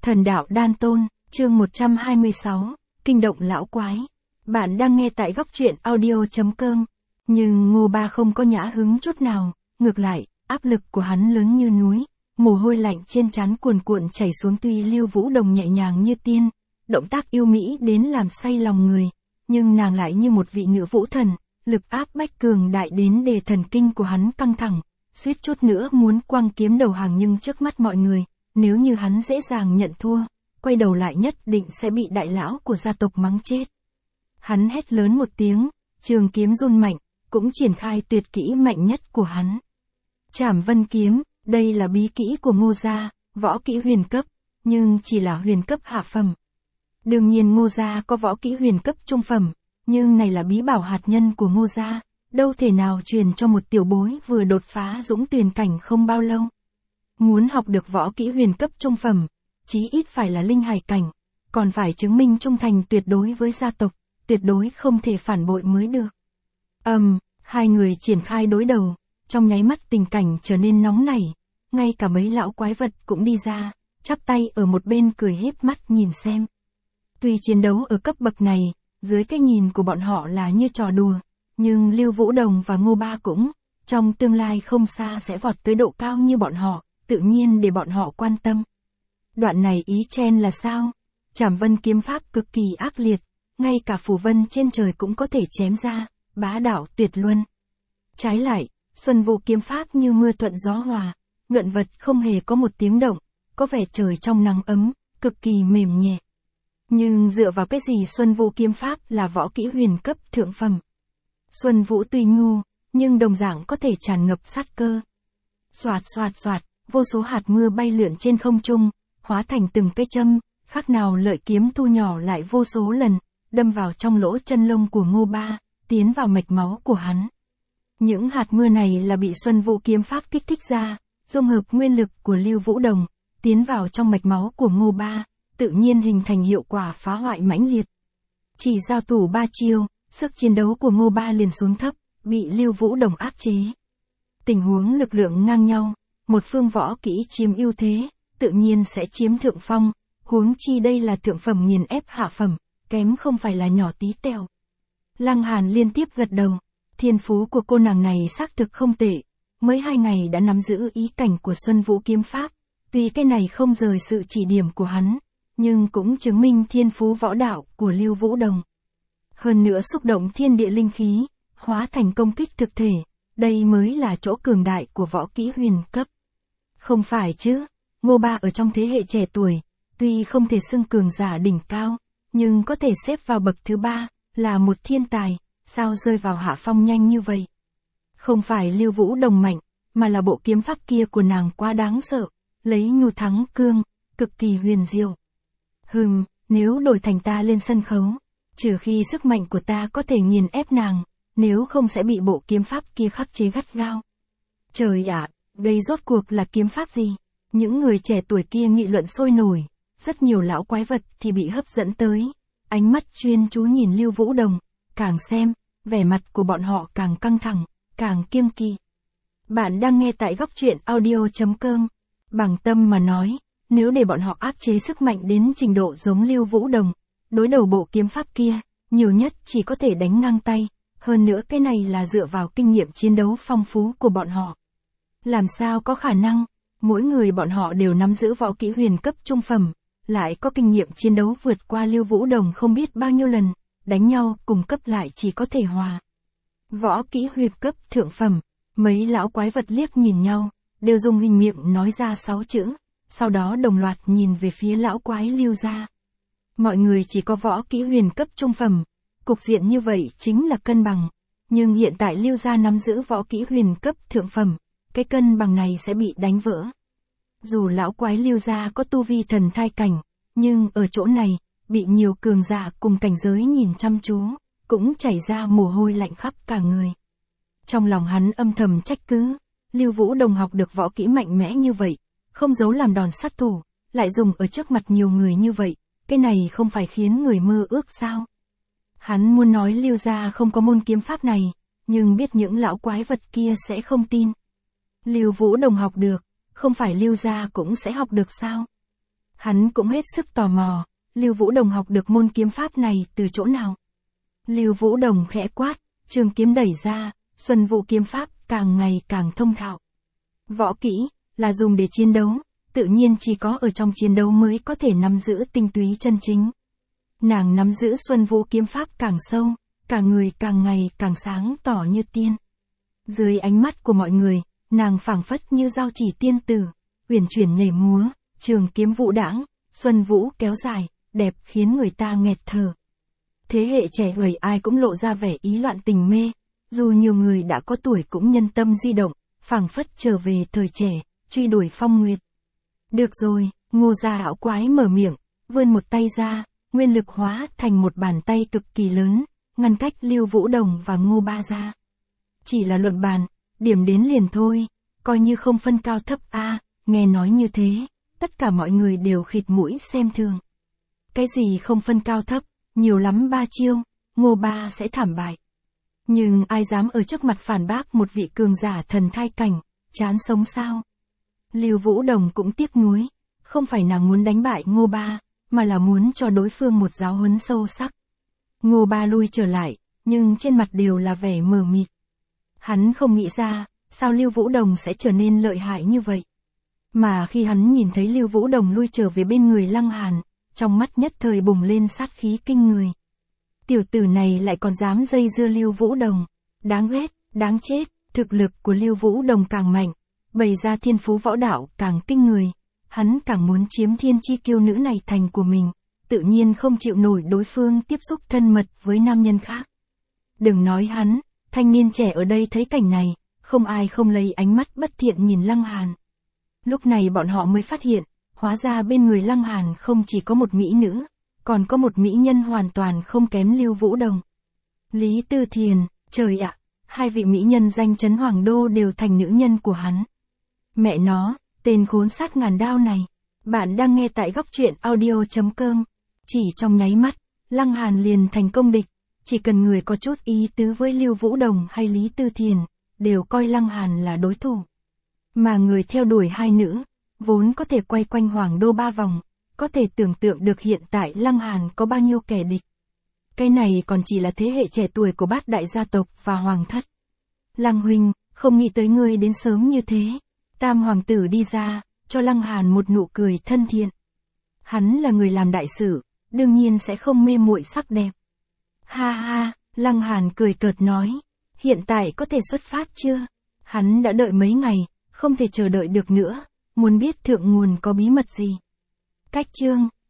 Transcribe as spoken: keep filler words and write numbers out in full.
Thần đạo đan tôn, chương một trăm hai mươi sáu, kinh động lão quái. Bạn đang nghe tại góc truyện audio.com. Nhưng Ngô Ba không có nhã hứng chút nào, ngược lại, áp lực của hắn lớn như núi, mồ hôi lạnh trên trán cuồn cuộn chảy xuống. Tuy Lưu Vũ Đồng nhẹ nhàng như tiên, động tác yêu mỹ đến làm say lòng người, nhưng nàng lại như một vị nữ vũ thần, lực áp bách cường đại đến để thần kinh của hắn căng thẳng, suýt chút nữa muốn quăng kiếm đầu hàng. Nhưng trước mắt mọi người, nếu như hắn dễ dàng nhận thua, quay đầu lại nhất định sẽ bị đại lão của gia tộc mắng chết. Hắn hét lớn một tiếng, trường kiếm run mạnh, cũng triển khai tuyệt kỹ mạnh nhất của hắn. Trảm Vân kiếm, đây là bí kỹ của Ngô gia, võ kỹ huyền cấp, nhưng chỉ là huyền cấp hạ phẩm. Đương nhiên Ngô gia có võ kỹ huyền cấp trung phẩm, nhưng này là bí bảo hạt nhân của Ngô gia, đâu thể nào truyền cho một tiểu bối vừa đột phá dũng tuyền cảnh không bao lâu. Muốn học được võ kỹ huyền cấp trung phẩm, chí ít phải là linh hải cảnh, còn phải chứng minh trung thành tuyệt đối với gia tộc, tuyệt đối không thể phản bội mới được. Ầm, um, hai người triển khai đối đầu, trong nháy mắt tình cảnh trở nên nóng nảy, ngay cả mấy lão quái vật cũng đi ra, chắp tay ở một bên cười híp mắt nhìn xem. Tuy chiến đấu ở cấp bậc này, dưới cái nhìn của bọn họ là như trò đùa, nhưng Lưu Vũ Đồng và Ngô Ba cũng, trong tương lai không xa sẽ vọt tới độ cao như bọn họ, tự nhiên để bọn họ quan tâm. Đoạn này ý chen là sao? Trảm Vân kiếm pháp cực kỳ ác liệt, ngay cả phù vân trên trời cũng có thể chém ra, bá đạo tuyệt luân. Trái lại, Xuân Vũ kiếm pháp như mưa thuận gió hòa, ngận vật không hề có một tiếng động, có vẻ trời trong nắng ấm, cực kỳ mềm nhẹ. Nhưng dựa vào cái gì Xuân Vũ kiếm pháp là võ kỹ huyền cấp thượng phẩm? Xuân Vũ tuy ngu, nhưng đồng dạng có thể tràn ngập sát cơ. Xoạt xoạt xoạt, vô số hạt mưa bay lượn trên không trung, hóa thành từng cây châm, khác nào lợi kiếm thu nhỏ lại vô số lần, đâm vào trong lỗ chân lông của Ngô Ba, tiến vào mạch máu của hắn. Những hạt mưa này là bị Xuân Vũ kiếm pháp kích thích ra, dung hợp nguyên lực của Lưu Vũ Đồng, tiến vào trong mạch máu của Ngô Ba, tự nhiên hình thành hiệu quả phá hoại mãnh liệt. Chỉ giao thủ ba chiêu, sức chiến đấu của Ngô Ba liền xuống thấp, bị Lưu Vũ Đồng áp chế. Tình huống lực lượng ngang nhau, một phương võ kỹ chiếm ưu thế, tự nhiên sẽ chiếm thượng phong, huống chi đây là thượng phẩm nghiền ép hạ phẩm, kém không phải là nhỏ tí tẹo. Lăng Hàn liên tiếp gật đầu, thiên phú của cô nàng này xác thực không tệ, mới hai ngày đã nắm giữ ý cảnh của Xuân Vũ kiếm pháp, tuy cái này không rời sự chỉ điểm của hắn, nhưng cũng chứng minh thiên phú võ đạo của Lưu Vũ Đồng. Hơn nữa xúc động thiên địa linh khí, hóa thành công kích thực thể, đây mới là chỗ cường đại của võ kỹ huyền cấp. Không phải chứ, Ngô Ba ở trong thế hệ trẻ tuổi, tuy không thể xưng cường giả đỉnh cao, nhưng có thể xếp vào bậc thứ ba, là một thiên tài, sao rơi vào hạ phong nhanh như vậy? Không phải Lưu Vũ Đồng mạnh, mà là bộ kiếm pháp kia của nàng quá đáng sợ, lấy nhu thắng cương, cực kỳ huyền diệu. Hừm, nếu đổi thành ta lên sân khấu, trừ khi sức mạnh của ta có thể nghiền ép nàng, nếu không sẽ bị bộ kiếm pháp kia khắc chế gắt gao. Trời ạ, đây rốt cuộc là kiếm pháp gì? Những người trẻ tuổi kia nghị luận sôi nổi, rất nhiều lão quái vật thì bị hấp dẫn tới, ánh mắt chuyên chú nhìn Lưu Vũ Đồng, càng xem, vẻ mặt của bọn họ càng căng thẳng, càng kiêng kỵ. Bạn đang nghe tại góc truyện audio.com. Bằng tâm mà nói, nếu để bọn họ áp chế sức mạnh đến trình độ giống Lưu Vũ Đồng, đối đầu bộ kiếm pháp kia, nhiều nhất chỉ có thể đánh ngang tay, hơn nữa cái này là dựa vào kinh nghiệm chiến đấu phong phú của bọn họ. Làm sao có khả năng, mỗi người bọn họ đều nắm giữ võ kỹ huyền cấp trung phẩm, lại có kinh nghiệm chiến đấu vượt qua Lưu Vũ Đồng không biết bao nhiêu lần, đánh nhau cùng cấp lại chỉ có thể hòa. Võ kỹ huyền cấp thượng phẩm, mấy lão quái vật liếc nhìn nhau, đều dùng hình miệng nói ra sáu chữ, sau đó đồng loạt nhìn về phía lão quái Lưu gia. Mọi người chỉ có võ kỹ huyền cấp trung phẩm, cục diện như vậy chính là cân bằng, nhưng hiện tại Lưu gia nắm giữ võ kỹ huyền cấp thượng phẩm, cái cân bằng này sẽ bị đánh vỡ. Dù lão quái Lưu gia có tu vi thần thai cảnh, nhưng ở chỗ này, bị nhiều cường giả cùng cảnh giới nhìn chăm chú, cũng chảy ra mồ hôi lạnh khắp cả người. Trong lòng hắn âm thầm trách cứ, Lưu Vũ Đồng học được võ kỹ mạnh mẽ như vậy, không giấu làm đòn sát thủ, lại dùng ở trước mặt nhiều người như vậy, cái này không phải khiến người mơ ước sao? Hắn muốn nói Lưu gia không có môn kiếm pháp này, nhưng biết những lão quái vật kia sẽ không tin. Lưu Vũ Đồng học được, không phải Lưu gia cũng sẽ học được sao? Hắn cũng hết sức tò mò, Lưu Vũ Đồng học được môn kiếm pháp này từ chỗ nào. Lưu Vũ Đồng khẽ quát, trường kiếm đẩy ra, Xuân Vũ kiếm pháp càng ngày càng thông thạo. Võ kỹ, là dùng để chiến đấu, tự nhiên chỉ có ở trong chiến đấu mới có thể nắm giữ tinh túy chân chính. Nàng nắm giữ Xuân Vũ kiếm pháp càng sâu, cả người càng ngày càng sáng tỏ như tiên. Dưới ánh mắt của mọi người, nàng phảng phất như giao chỉ tiên tử, uyển chuyển nhảy múa, trường kiếm vũ đãng, Xuân Vũ kéo dài, đẹp khiến người ta nghẹt thở. Thế hệ trẻ tuổi ai cũng lộ ra vẻ ý loạn tình mê, dù nhiều người đã có tuổi cũng nhân tâm di động, phảng phất trở về thời trẻ, truy đuổi phong nguyệt. Được rồi, Ngô gia lão quái mở miệng, vươn một tay ra, nguyên lực hóa thành một bàn tay cực kỳ lớn, ngăn cách Lưu Vũ Đồng và Ngô Ba ra. Chỉ là luận bàn, điểm đến liền thôi, coi như không phân cao thấp a. Nghe nói như thế, tất cả mọi người đều khịt mũi xem thường. Cái gì không phân cao thấp, nhiều lắm ba chiêu, Ngô Ba sẽ thảm bại. Nhưng ai dám ở trước mặt phản bác một vị cường giả thần thai cảnh, chán sống sao? Lưu Vũ Đồng cũng tiếc nuối, không phải nàng muốn đánh bại Ngô Ba, mà là muốn cho đối phương một giáo huấn sâu sắc. Ngô Ba lui trở lại, nhưng trên mặt đều là vẻ mờ mịt. Hắn không nghĩ ra, sao Lưu Vũ Đồng sẽ trở nên lợi hại như vậy. Mà khi hắn nhìn thấy Lưu Vũ Đồng lui trở về bên người Lăng Hàn, trong mắt nhất thời bùng lên sát khí kinh người. Tiểu tử này lại còn dám dây dưa Lưu Vũ Đồng. Đáng ghét, đáng chết, thực lực của Lưu Vũ Đồng càng mạnh, bày ra thiên phú võ đạo càng kinh người. Hắn càng muốn chiếm thiên chi kiêu nữ này thành của mình, tự nhiên không chịu nổi đối phương tiếp xúc thân mật với nam nhân khác. Đừng nói hắn, thanh niên trẻ ở đây thấy cảnh này, không ai không lấy ánh mắt bất thiện nhìn Lăng Hàn. Lúc này bọn họ mới phát hiện, hóa ra bên người Lăng Hàn không chỉ có một mỹ nữ, còn có một mỹ nhân hoàn toàn không kém Lưu Vũ Đồng. Lý Tư Thiền, trời ạ, hai vị mỹ nhân danh chấn Hoàng Đô đều thành nữ nhân của hắn. Mẹ nó, tên khốn sát ngàn đao này. Bạn đang nghe tại góc truyện audio chấm com. Chỉ trong nháy mắt, Lăng Hàn liền thành công địch. Chỉ cần người có chút ý tứ với Lưu Vũ Đồng hay Lý Tư Thiền, đều coi Lăng Hàn là đối thủ. Mà người theo đuổi hai nữ, vốn có thể quay quanh Hoàng Đô ba vòng, có thể tưởng tượng được hiện tại Lăng Hàn có bao nhiêu kẻ địch. Cái này còn chỉ là thế hệ trẻ tuổi của bát đại gia tộc và hoàng thất. Lăng huynh, không nghĩ tới ngươi đến sớm như thế. Tam hoàng tử đi ra, cho Lăng Hàn một nụ cười thân thiện. Hắn là người làm đại sự, đương nhiên sẽ không mê muội sắc đẹp. Ha ha, Lăng Hàn cười cợt nói, hiện tại có thể xuất phát chưa? Hắn đã đợi mấy ngày, không thể chờ đợi được nữa, muốn biết thượng nguồn có bí mật gì. Cách chương,